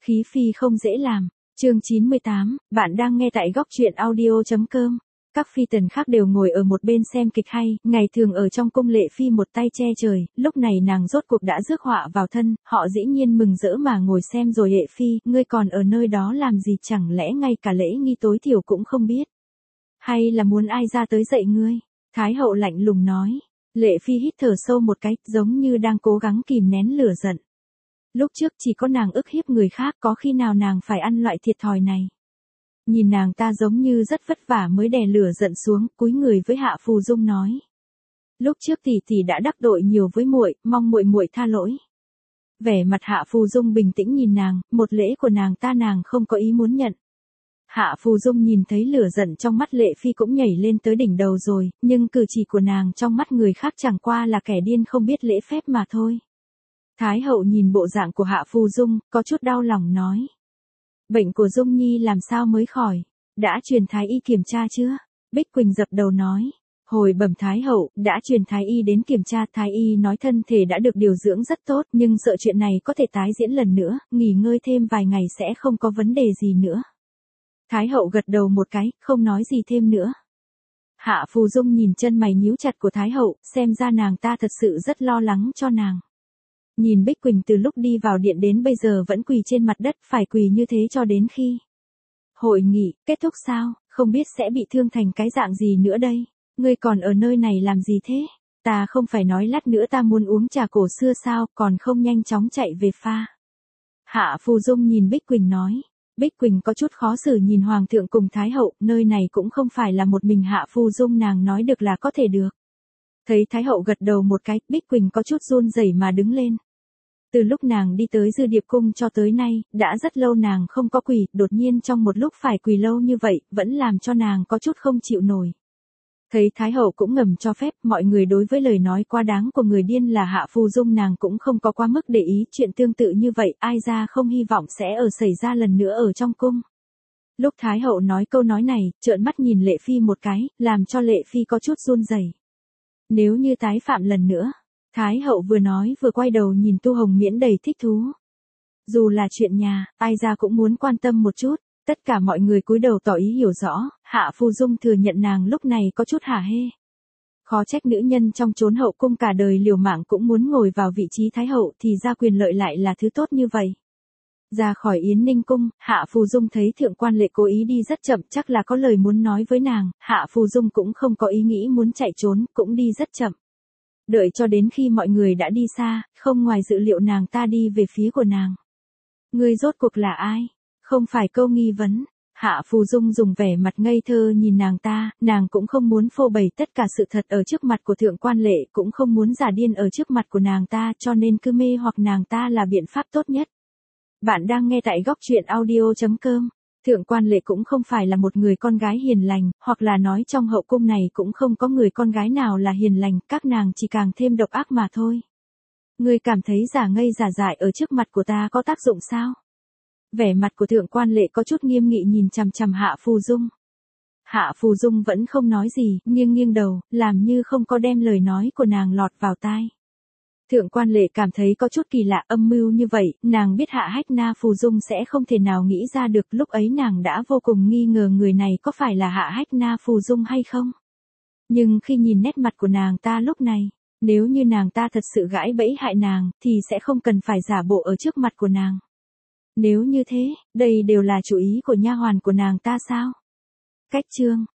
Khí phi không dễ làm. Chương 98, bạn đang nghe tại góc truyện audio.com. Các phi tần khác đều ngồi ở một bên xem kịch hay, ngày thường ở trong cung Lệ Phi một tay che trời, lúc này nàng rốt cuộc đã rước họa vào thân, họ dĩ nhiên mừng rỡ mà ngồi xem rồi. Lệ Phi, ngươi còn ở nơi đó làm gì, chẳng lẽ ngay cả lễ nghi tối thiểu cũng không biết? Hay là muốn ai ra tới dạy ngươi? Thái hậu lạnh lùng nói. Lệ Phi hít thở sâu một cái, giống như đang cố gắng kìm nén lửa giận. Lúc trước chỉ có nàng ức hiếp người khác, có khi nào nàng phải ăn loại thiệt thòi này. Nhìn nàng ta giống như rất vất vả mới đè lửa giận xuống, cúi người với Hạ Phù Dung nói. Lúc trước tỷ tỷ đã đắc tội nhiều với muội, mong muội muội tha lỗi. Vẻ mặt Hạ Phù Dung bình tĩnh nhìn nàng, một lễ của nàng ta nàng không có ý muốn nhận. Hạ Phù Dung nhìn thấy lửa giận trong mắt Lệ Phi cũng nhảy lên tới đỉnh đầu rồi, nhưng cử chỉ của nàng trong mắt người khác chẳng qua là kẻ điên không biết lễ phép mà thôi. Thái hậu nhìn bộ dạng của Hạ Phù Dung, có chút đau lòng nói. Bệnh của Dung Nhi làm sao mới khỏi? Đã truyền thái y kiểm tra chưa? Bích Quỳnh dập đầu nói. Hồi bẩm Thái hậu, đã truyền thái y đến kiểm tra, thái y nói thân thể đã được điều dưỡng rất tốt, nhưng sợ chuyện này có thể tái diễn lần nữa, nghỉ ngơi thêm vài ngày sẽ không có vấn đề gì nữa. Thái hậu gật đầu một cái, không nói gì thêm nữa. Hạ Phù Dung nhìn chân mày nhíu chặt của Thái hậu, xem ra nàng ta thật sự rất lo lắng cho nàng. Nhìn Bích Quỳnh từ lúc đi vào điện đến bây giờ vẫn quỳ trên mặt đất, phải quỳ như thế cho đến khi hội nghị kết thúc sao, không biết sẽ bị thương thành cái dạng gì nữa đây. Ngươi còn ở nơi này làm gì thế? Ta không phải nói lát nữa ta muốn uống trà cổ xưa sao, còn không nhanh chóng chạy về pha. Hạ Phù Dung nhìn Bích Quỳnh nói. Bích Quỳnh có chút khó xử nhìn Hoàng thượng cùng Thái hậu, nơi này cũng không phải là một mình Hạ Phù Dung nàng nói được là có thể được. Thấy Thái hậu gật đầu một cái, Bích Quỳnh có chút run rẩy mà đứng lên. Từ lúc nàng đi tới Dư Điệp Cung cho tới nay, đã rất lâu nàng không có quỳ, đột nhiên trong một lúc phải quỳ lâu như vậy, vẫn làm cho nàng có chút không chịu nổi. Thấy Thái hậu cũng ngầm cho phép, mọi người đối với lời nói quá đáng của người điên là Hạ Phù Dung nàng cũng không có quá mức để ý, chuyện tương tự như vậy ai ra không hy vọng sẽ xảy ra lần nữa ở trong cung. Lúc Thái hậu nói câu nói này, trợn mắt nhìn Lệ Phi một cái, làm cho Lệ Phi có chút run rẩy. Nếu như tái phạm lần nữa, Thái hậu vừa nói vừa quay đầu nhìn Tu Hồng Miễn đầy thích thú. Dù là chuyện nhà, ai ra cũng muốn quan tâm một chút. Tất cả mọi người cúi đầu tỏ ý hiểu rõ, Hạ Phù Dung thừa nhận nàng lúc này có chút hả hê. Khó trách nữ nhân trong chốn hậu cung cả đời liều mạng cũng muốn ngồi vào vị trí Thái hậu, thì ra quyền lợi lại là thứ tốt như vậy. Ra khỏi Yến Ninh Cung, Hạ Phù Dung thấy Thượng Quan Lệ cố ý đi rất chậm, chắc là có lời muốn nói với nàng, Hạ Phù Dung cũng không có ý nghĩ muốn chạy trốn, cũng đi rất chậm. Đợi cho đến khi mọi người đã đi xa, không ngoài dự liệu nàng ta đi về phía của nàng. Ngươi rốt cuộc là ai? Không phải câu nghi vấn. Hạ Phù Dung dùng vẻ mặt ngây thơ nhìn nàng ta, nàng cũng không muốn phô bày tất cả sự thật ở trước mặt của Thượng Quan Lệ, cũng không muốn giả điên ở trước mặt của nàng ta, cho nên cứ mê hoặc nàng ta là biện pháp tốt nhất. Bạn đang nghe tại góc truyện audio.com. Thượng Quan Lệ cũng không phải là một người con gái hiền lành, hoặc là nói trong hậu cung này cũng không có người con gái nào là hiền lành, các nàng chỉ càng thêm độc ác mà thôi. Ngươi cảm thấy giả ngây giả dại ở trước mặt của ta có tác dụng sao? Vẻ mặt của Thượng Quan Lệ có chút nghiêm nghị nhìn chằm chằm Hạ Phù Dung. Hạ Phù Dung vẫn không nói gì, nghiêng nghiêng đầu, làm như không có đem lời nói của nàng lọt vào tai. Thượng Quan Lệ cảm thấy có chút kỳ lạ, âm mưu như vậy, nàng biết Hạ Hách Na Phù Dung sẽ không thể nào nghĩ ra được, lúc ấy nàng đã vô cùng nghi ngờ người này có phải là Hạ Hách Na Phù Dung hay không. Nhưng khi nhìn nét mặt của nàng ta lúc này, nếu như nàng ta thật sự gãi bẫy hại nàng, thì sẽ không cần phải giả bộ ở trước mặt của nàng. Nếu như thế, đây đều là chủ ý của nha hoàn của nàng ta sao? Cách chương